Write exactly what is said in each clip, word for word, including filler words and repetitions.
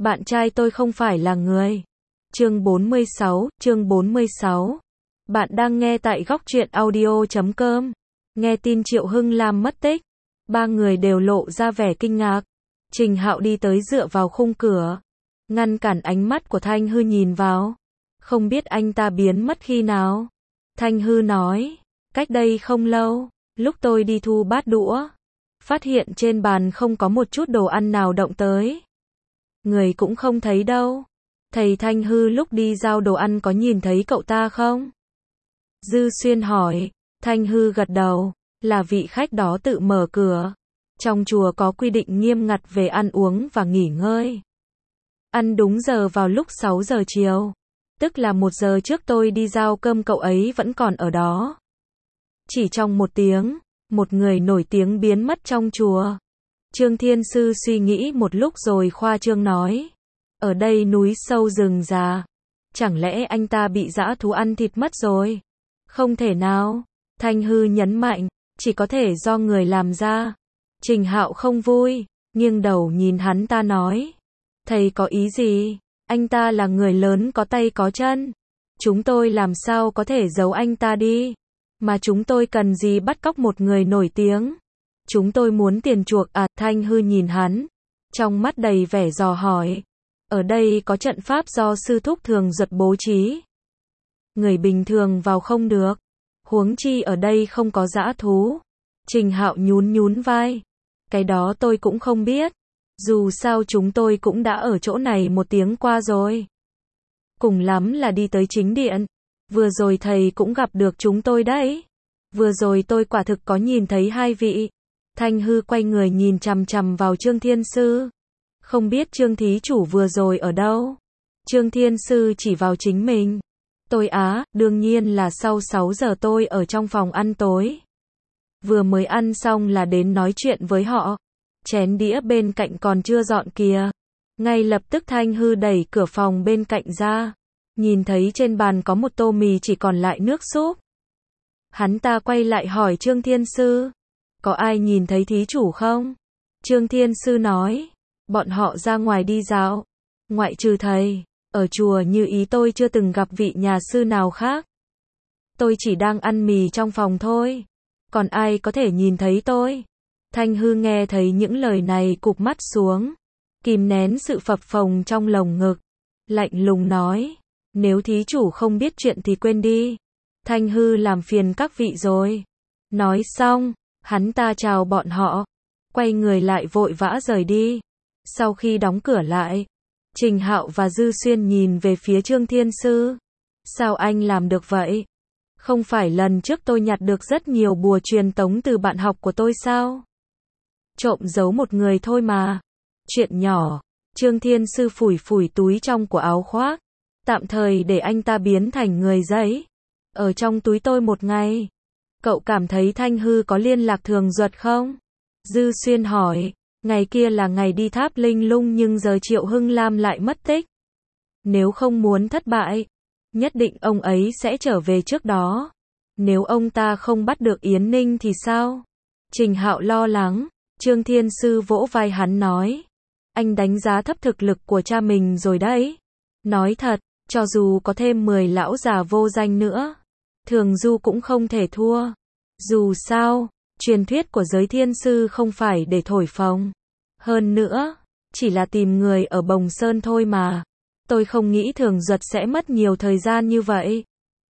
Bạn trai tôi không phải là người. Chương bốn mươi sáu, chương bốn mươi sáu. Bạn đang nghe tại góc truyện audio chấm com. Nghe tin Triệu Hưng Lam mất tích, ba người đều lộ ra vẻ kinh ngạc. Trình Hạo đi tới dựa vào khung cửa, ngăn cản ánh mắt của Thanh Hư nhìn vào. Không biết anh ta biến mất khi nào. Thanh Hư nói, cách đây không lâu, lúc tôi đi thu bát đũa, phát hiện trên bàn không có một chút đồ ăn nào động tới. Người cũng không thấy đâu. Thầy Thanh Hư lúc đi giao đồ ăn có nhìn thấy cậu ta không? Dư Xuyên hỏi. Thanh Hư gật đầu, là vị khách đó tự mở cửa. Trong chùa có quy định nghiêm ngặt về ăn uống và nghỉ ngơi. Ăn đúng giờ vào lúc sáu giờ chiều, tức là một giờ trước tôi đi giao cơm cậu ấy vẫn còn ở đó. Chỉ trong một tiếng, một người nổi tiếng biến mất trong chùa. Trương Thiên Sư suy nghĩ một lúc rồi khoa trương nói. Ở đây núi sâu rừng già, chẳng lẽ anh ta bị dã thú ăn thịt mất rồi? Không thể nào. Thanh Hư nhấn mạnh, chỉ có thể do người làm ra. Trình Hạo không vui, nghiêng đầu nhìn hắn ta nói. Thầy có ý gì? Anh ta là người lớn có tay có chân. Chúng tôi làm sao có thể giấu anh ta đi? Mà chúng tôi cần gì bắt cóc một người nổi tiếng? Chúng tôi muốn tiền chuộc à? Thanh Hư nhìn hắn, trong mắt đầy vẻ dò hỏi. Ở đây có trận pháp do sư thúc Thường Duật bố trí. Người bình thường vào không được. Huống chi ở đây không có dã thú. Trình Hạo nhún nhún vai. Cái đó tôi cũng không biết. Dù sao chúng tôi cũng đã ở chỗ này một tiếng qua rồi. Cùng lắm là đi tới chính điện. Vừa rồi thầy cũng gặp được chúng tôi đấy. Vừa rồi tôi quả thực có nhìn thấy hai vị. Thanh Hư quay người nhìn chằm chằm vào Trương Thiên Sư. Không biết Trương Thí Chủ vừa rồi ở đâu? Trương Thiên Sư chỉ vào chính mình. Tôi á, đương nhiên là sau sáu giờ tôi ở trong phòng ăn tối. Vừa mới ăn xong là đến nói chuyện với họ. Chén đĩa bên cạnh còn chưa dọn kìa. Ngay lập tức Thanh Hư đẩy cửa phòng bên cạnh ra. Nhìn thấy trên bàn có một tô mì chỉ còn lại nước súp. Hắn ta quay lại hỏi Trương Thiên Sư. Có ai nhìn thấy thí chủ không? Trương Thiên Sư nói. Bọn họ ra ngoài đi dạo. Ngoại trừ thầy, ở chùa Như Ý tôi chưa từng gặp vị nhà sư nào khác. Tôi chỉ đang ăn mì trong phòng thôi. Còn ai có thể nhìn thấy tôi? Thanh Hư nghe thấy những lời này cụp mắt xuống. Kìm nén sự phập phồng trong lồng ngực. Lạnh lùng nói. Nếu thí chủ không biết chuyện thì quên đi. Thanh Hư làm phiền các vị rồi. Nói xong, hắn ta chào bọn họ. Quay người lại vội vã rời đi. Sau khi đóng cửa lại, Trình Hạo và Dư Xuyên nhìn về phía Trương Thiên Sư. Sao anh làm được vậy? Không phải lần trước tôi nhặt được rất nhiều bùa truyền tống từ bạn học của tôi sao? Trộm giấu một người thôi mà. Chuyện nhỏ. Trương Thiên Sư phủi phủi túi trong của áo khoác. Tạm thời để anh ta biến thành người giấy. Ở trong túi tôi một ngày. Cậu cảm thấy Thanh Hư có liên lạc Thường Duật không? Dư Xuyên hỏi. Ngày kia là ngày đi tháp linh lung nhưng giờ Triệu Hưng Lam lại mất tích. Nếu không muốn thất bại, nhất định ông ấy sẽ trở về trước đó. Nếu ông ta không bắt được Yến Ninh thì sao? Trình Hạo lo lắng. Trương Thiên Sư vỗ vai hắn nói. Anh đánh giá thấp thực lực của cha mình rồi đấy. Nói thật, cho dù có thêm mười lão già vô danh nữa, Thường Du cũng không thể thua. Dù sao, truyền thuyết của giới thiên sư không phải để thổi phồng. Hơn nữa, chỉ là tìm người ở Bồng Sơn thôi mà. Tôi không nghĩ Thường Duật sẽ mất nhiều thời gian như vậy.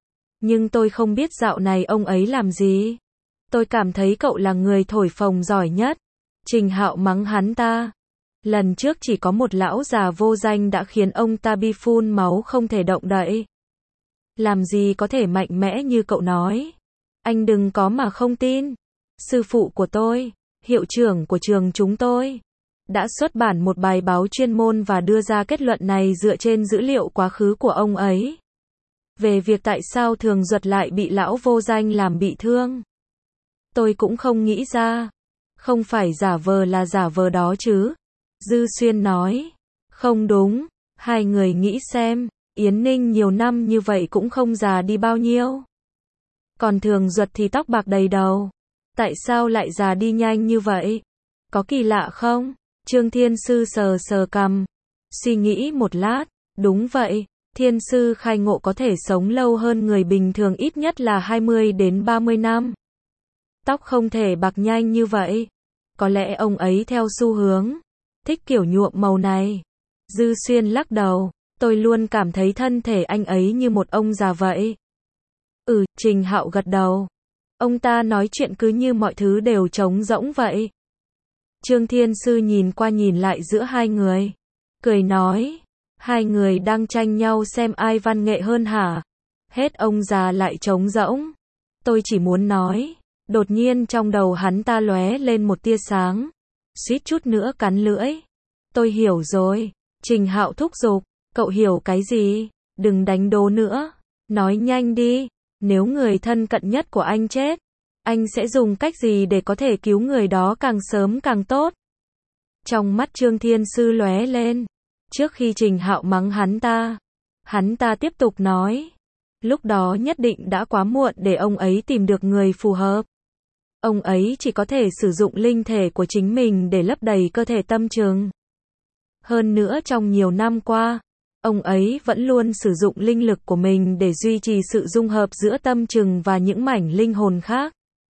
Nhưng tôi không biết dạo này ông ấy làm gì. Tôi cảm thấy cậu là người thổi phồng giỏi nhất. Trình Hạo mắng hắn ta. Lần trước chỉ có một lão già vô danh đã khiến ông ta bi phun máu không thể động đậy. Làm gì có thể mạnh mẽ như cậu nói. Anh đừng có mà không tin. Sư phụ của tôi, hiệu trưởng của trường chúng tôi, đã xuất bản một bài báo chuyên môn và đưa ra kết luận này dựa trên dữ liệu quá khứ của ông ấy. Về việc tại sao Thường Duật lại bị lão vô danh làm bị thương. Tôi cũng không nghĩ ra. Không phải giả vờ là giả vờ đó chứ. Dư Xuyên nói. Không đúng. Hai người nghĩ xem. Yến Ninh nhiều năm như vậy cũng không già đi bao nhiêu. Còn Thường Duật thì tóc bạc đầy đầu. Tại sao lại già đi nhanh như vậy? Có kỳ lạ không? Trương Thiên Sư sờ sờ cằm. Suy nghĩ một lát, đúng vậy, thiên sư khai ngộ có thể sống lâu hơn người bình thường ít nhất là hai mươi đến ba mươi năm. Tóc không thể bạc nhanh như vậy. Có lẽ ông ấy theo xu hướng, thích kiểu nhuộm màu này. Dư Xuyên lắc đầu, tôi luôn cảm thấy thân thể anh ấy như một ông già vậy. Ừ, Trình Hạo gật đầu. Ông ta nói chuyện cứ như mọi thứ đều trống rỗng vậy. Trương Thiên Sư nhìn qua nhìn lại giữa hai người, cười nói, hai người đang tranh nhau xem ai văn nghệ hơn hả? Hết ông già lại trống rỗng. Tôi chỉ muốn nói, đột nhiên trong đầu hắn ta lóe lên một tia sáng, suýt chút nữa cắn lưỡi. Tôi hiểu rồi, Trình Hạo thúc giục, cậu hiểu cái gì? Đừng đánh đố nữa, nói nhanh đi, nếu người thân cận nhất của anh chết, anh sẽ dùng cách gì để có thể cứu người đó càng sớm càng tốt? Trong mắt Trương Thiên Sư lóe lên, trước khi Trình Hạo mắng hắn ta, hắn ta tiếp tục nói, lúc đó nhất định đã quá muộn để ông ấy tìm được người phù hợp. Ông ấy chỉ có thể sử dụng linh thể của chính mình để lấp đầy cơ thể Tâm Trừng. Hơn nữa trong nhiều năm qua, ông ấy vẫn luôn sử dụng linh lực của mình để duy trì sự dung hợp giữa Tâm Trừng và những mảnh linh hồn khác.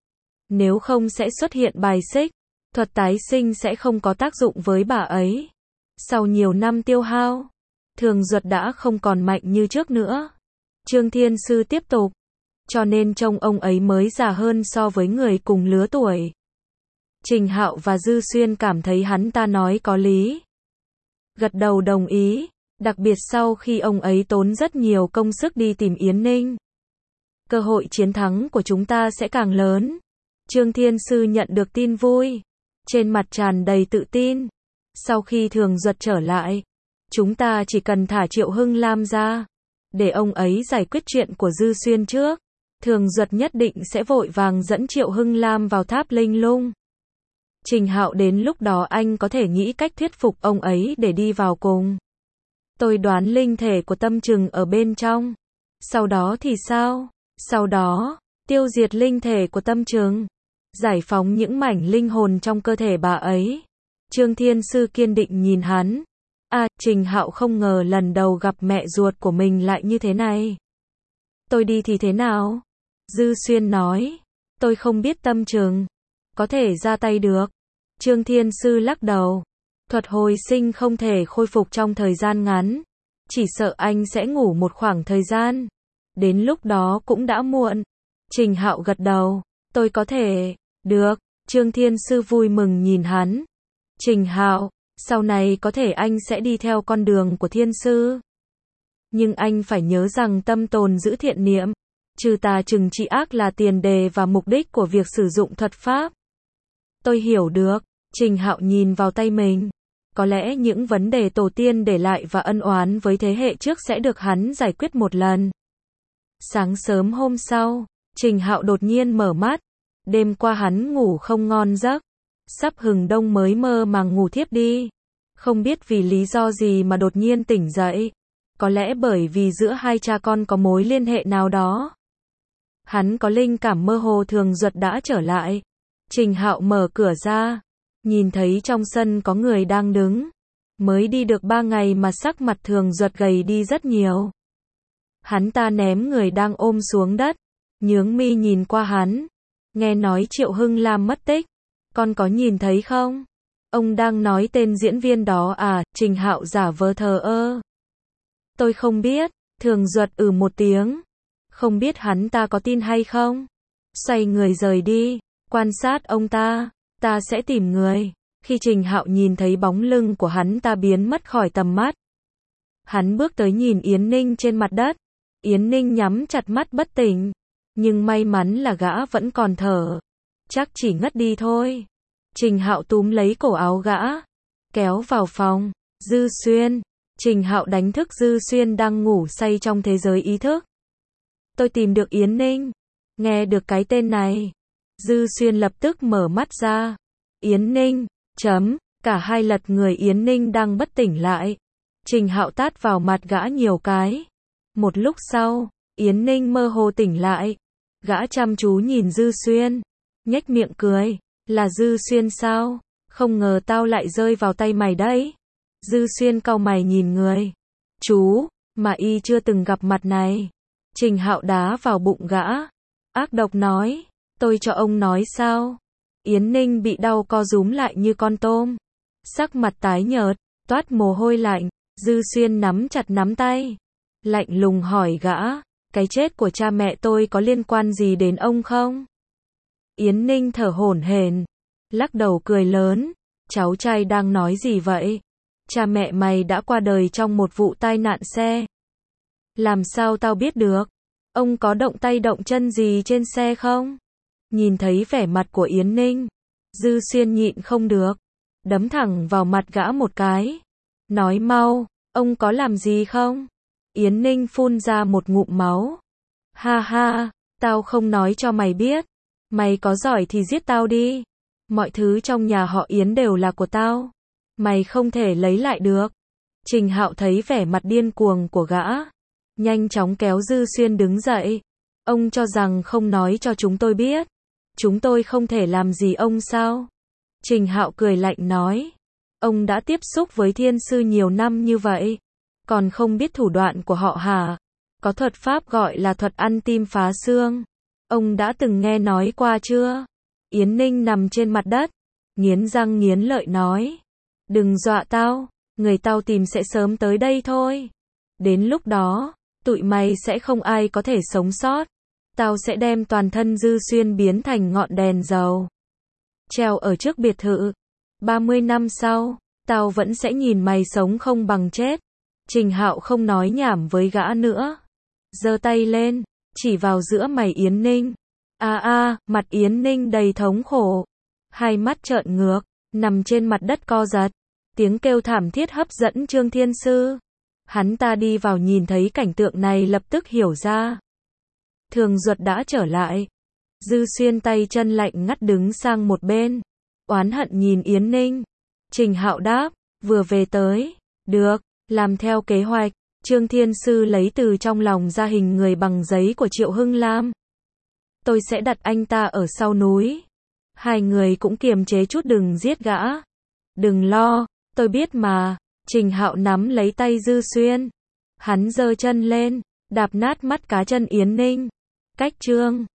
Nếu không sẽ xuất hiện bài xích, thuật tái sinh sẽ không có tác dụng với bà ấy. Sau nhiều năm tiêu hao, Thường Duật đã không còn mạnh như trước nữa. Trương Thiên Sư tiếp tục, cho nên trông ông ấy mới già hơn so với người cùng lứa tuổi. Trình Hạo và Dư Xuyên cảm thấy hắn ta nói có lý. Gật đầu đồng ý, đặc biệt sau khi ông ấy tốn rất nhiều công sức đi tìm Yến Ninh. Cơ hội chiến thắng của chúng ta sẽ càng lớn. Trương Thiên Sư nhận được tin vui, trên mặt tràn đầy tự tin. Sau khi Thường Duật trở lại, chúng ta chỉ cần thả Triệu Hưng Lam ra, để ông ấy giải quyết chuyện của Dư Xuyên trước. Thường Duật nhất định sẽ vội vàng dẫn Triệu Hưng Lam vào tháp linh lung. Trình Hạo đến lúc đó anh có thể nghĩ cách thuyết phục ông ấy để đi vào cùng. Tôi đoán linh thể của Tâm Trừng ở bên trong. Sau đó thì sao? Sau đó, tiêu diệt linh thể của Tâm Trừng, giải phóng những mảnh linh hồn trong cơ thể bà ấy. Trương Thiên Sư kiên định nhìn hắn. À, Trình Hạo không ngờ lần đầu gặp mẹ ruột của mình lại như thế này. Tôi đi thì thế nào? Dư Xuyên nói. Tôi không biết Tâm Trừng có thể ra tay được. Trương Thiên Sư lắc đầu. Thuật hồi sinh không thể khôi phục trong thời gian ngắn. Chỉ sợ anh sẽ ngủ một khoảng thời gian. Đến lúc đó cũng đã muộn. Trình Hạo gật đầu. Tôi có thể. Được. Trương Thiên Sư vui mừng nhìn hắn. Trình Hạo, sau này có thể anh sẽ đi theo con đường của Thiên Sư. Nhưng anh phải nhớ rằng tâm tồn giữ thiện niệm, trừ tà trừng trị ác là tiền đề và mục đích của việc sử dụng thuật pháp. Tôi hiểu được. Trình Hạo nhìn vào tay mình. Có lẽ những vấn đề tổ tiên để lại và ân oán với thế hệ trước sẽ được hắn giải quyết một lần. Sáng sớm hôm sau, Trình Hạo đột nhiên mở mắt. Đêm qua hắn ngủ không ngon giấc. Sắp hừng đông mới mơ màng ngủ thiếp đi. Không biết vì lý do gì mà đột nhiên tỉnh dậy. Có lẽ bởi vì giữa hai cha con có mối liên hệ nào đó. Hắn có linh cảm mơ hồ Thường Duật đã trở lại. Trình Hạo mở cửa ra, nhìn thấy trong sân có người đang đứng. Mới đi được ba ngày mà sắc mặt Thường Duật gầy đi rất nhiều. Hắn ta ném người đang ôm xuống đất, nhướng mi nhìn qua hắn. Nghe nói Triệu Hưng Lam mất tích, con có nhìn thấy không? Ông đang nói tên diễn viên đó à? Trình Hạo giả vờ thờ ơ. Tôi không biết. Thường Duật ừ một tiếng. Không biết hắn ta có tin hay không? Xoay người rời đi, quan sát ông ta. Ta sẽ tìm người. Khi Trình Hạo nhìn thấy bóng lưng của hắn ta biến mất khỏi tầm mắt, hắn bước tới nhìn Yến Ninh trên mặt đất. Yến Ninh nhắm chặt mắt bất tỉnh, nhưng may mắn là gã vẫn còn thở. Chắc chỉ ngất đi thôi. Trình Hạo túm lấy cổ áo gã, kéo vào phòng. Dư Xuyên. Trình Hạo đánh thức Dư Xuyên đang ngủ say trong thế giới ý thức. Tôi tìm được Yến Ninh. Nghe được cái tên này, Dư Xuyên lập tức mở mắt ra. Yến Ninh, chấm, cả hai lật người Yến Ninh đang bất tỉnh lại. Trình Hạo tát vào mặt gã nhiều cái. Một lúc sau, Yến Ninh mơ hồ tỉnh lại. Gã chăm chú nhìn Dư Xuyên, nhếch miệng cười. Là Dư Xuyên sao? Không ngờ tao lại rơi vào tay mày đấy. Dư Xuyên cau mày nhìn người. Chú, mà y chưa từng gặp mặt này. Trình Hạo đá vào bụng gã. Ác độc nói. Tôi cho ông nói sao? Yến Ninh bị đau co rúm lại như con tôm. Sắc mặt tái nhợt, toát mồ hôi lạnh. Dư Xuyên nắm chặt nắm tay. Lạnh lùng hỏi gã. Cái chết của cha mẹ tôi có liên quan gì đến ông không? Yến Ninh thở hổn hển, lắc đầu cười lớn. Cháu trai đang nói gì vậy? Cha mẹ mày đã qua đời trong một vụ tai nạn xe. Làm sao tao biết được? Ông có động tay động chân gì trên xe không? Nhìn thấy vẻ mặt của Yến Ninh, Dư Xuyên nhịn không được, đấm thẳng vào mặt gã một cái. Nói mau, ông có làm gì không? Yến Ninh phun ra một ngụm máu. Ha ha, tao không nói cho mày biết. Mày có giỏi thì giết tao đi. Mọi thứ trong nhà họ Yến đều là của tao. Mày không thể lấy lại được. Trình Hạo thấy vẻ mặt điên cuồng của gã, nhanh chóng kéo Dư Xuyên đứng dậy. Ông cho rằng không nói cho chúng tôi biết, chúng tôi không thể làm gì ông sao? Trình Hạo cười lạnh nói. Ông đã tiếp xúc với thiên sư nhiều năm như vậy, còn không biết thủ đoạn của họ hả? Có thuật pháp gọi là thuật ăn tim phá xương. Ông đã từng nghe nói qua chưa? Yến Ninh nằm trên mặt đất, nghiến răng nghiến lợi nói. Đừng dọa tao, người tao tìm sẽ sớm tới đây thôi. Đến lúc đó, tụi mày sẽ không ai có thể sống sót. Tao sẽ đem toàn thân Dư Xuyên biến thành ngọn đèn dầu, treo ở trước biệt thự. ba mươi năm sau, tao vẫn sẽ nhìn mày sống không bằng chết. Trình Hạo không nói nhảm với gã nữa, giơ tay lên, chỉ vào giữa mày Yến Ninh. A a, mặt Yến Ninh đầy thống khổ, hai mắt trợn ngược, nằm trên mặt đất co giật. Tiếng kêu thảm thiết hấp dẫn Trương Thiên Sư. Hắn ta đi vào nhìn thấy cảnh tượng này lập tức hiểu ra. Thường Duật đã trở lại. Dư Xuyên tay chân lạnh ngắt đứng sang một bên, oán hận nhìn Yến Ninh. Trình Hạo đáp, vừa về tới. Được, làm theo kế hoạch. Trương Thiên Sư lấy từ trong lòng ra hình người bằng giấy của Triệu Hưng Lam. Tôi sẽ đặt anh ta ở sau núi. Hai người cũng kiềm chế chút đừng giết gã. Đừng lo, tôi biết mà. Trình Hạo nắm lấy tay Dư Xuyên. Hắn giơ chân lên, đạp nát mắt cá chân Yến Ninh. Cách Trương